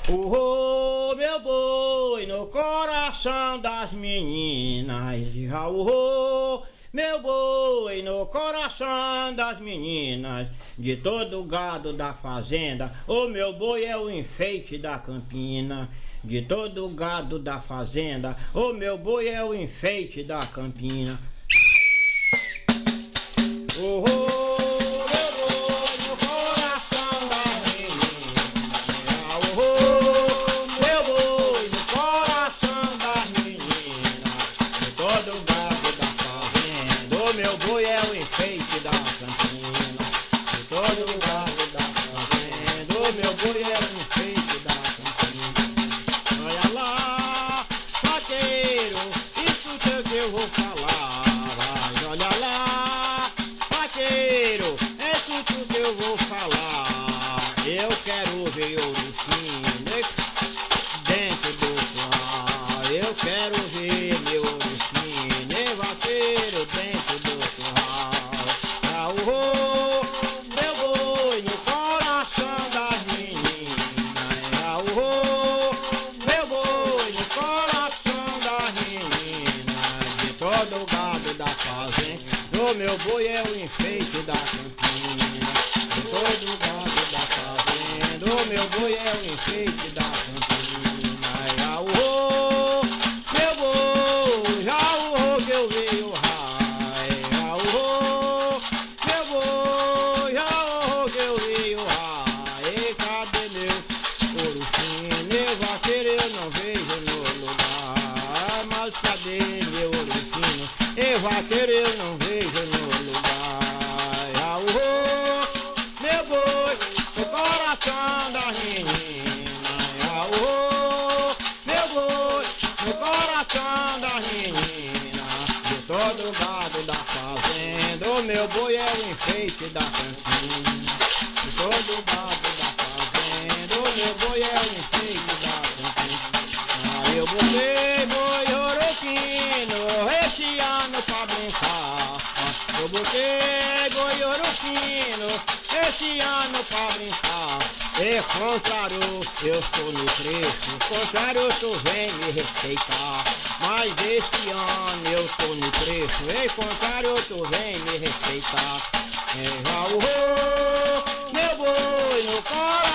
Urrô, meu boi no coração das meninas. Já urrô, meu boi no coração das meninas. De todo gado da fazenda, o meu boi é o enfeite da campina. De todo gado da fazenda, o meu boi é o enfeite da campina. Urrô, meu boi é o enfeite da campina. De todo gado da fazenda, o meu boi é o enfeite da campina. Olha lá, paqueiro, escuta o que eu vou falar. Vai, olha lá, paqueiro, escuta o que eu vou falar. Eu quero ver Urucino dentro do curral. Eu quero ver meu Urucino vaqueiro dentro do curral. Já urrou, meu boi no coração das meninas. Já urrou, meu boi no coração das meninas. De todo o gado da fazenda, o meu boi é o enfeite da campina. De todo o gado da fazenda, o meu boi é o enfeite da campina. Já urrou, meu boi, já urrou que eu vi o raio. Já urrou, meu boi, já urrou que eu vi o raio. E cadê meu Urucino? Vaqueiro eu não vejo no lugar. Mas cadê meu Urucino? Vaqueiro eu não vejo no lugar. Já urrou, meu boi, no coração das meninas. Já urrou, meu boi, no coração das meninas. De todo gado da fazenda, o meu boi é o enfeite da campina. De todo gado da fazenda, o meu boi é o enfeite da campina. Eu botei boi Urucino esse ano pra brincar. Eu botei boi Urucino esse ano pra brincar. E contrário, eu estou no preço, contrário, tu vem me respeitar. Mas esse ano eu estou no preço, e contrário, tu vem me respeitar. Já urrou, meu boi no colo.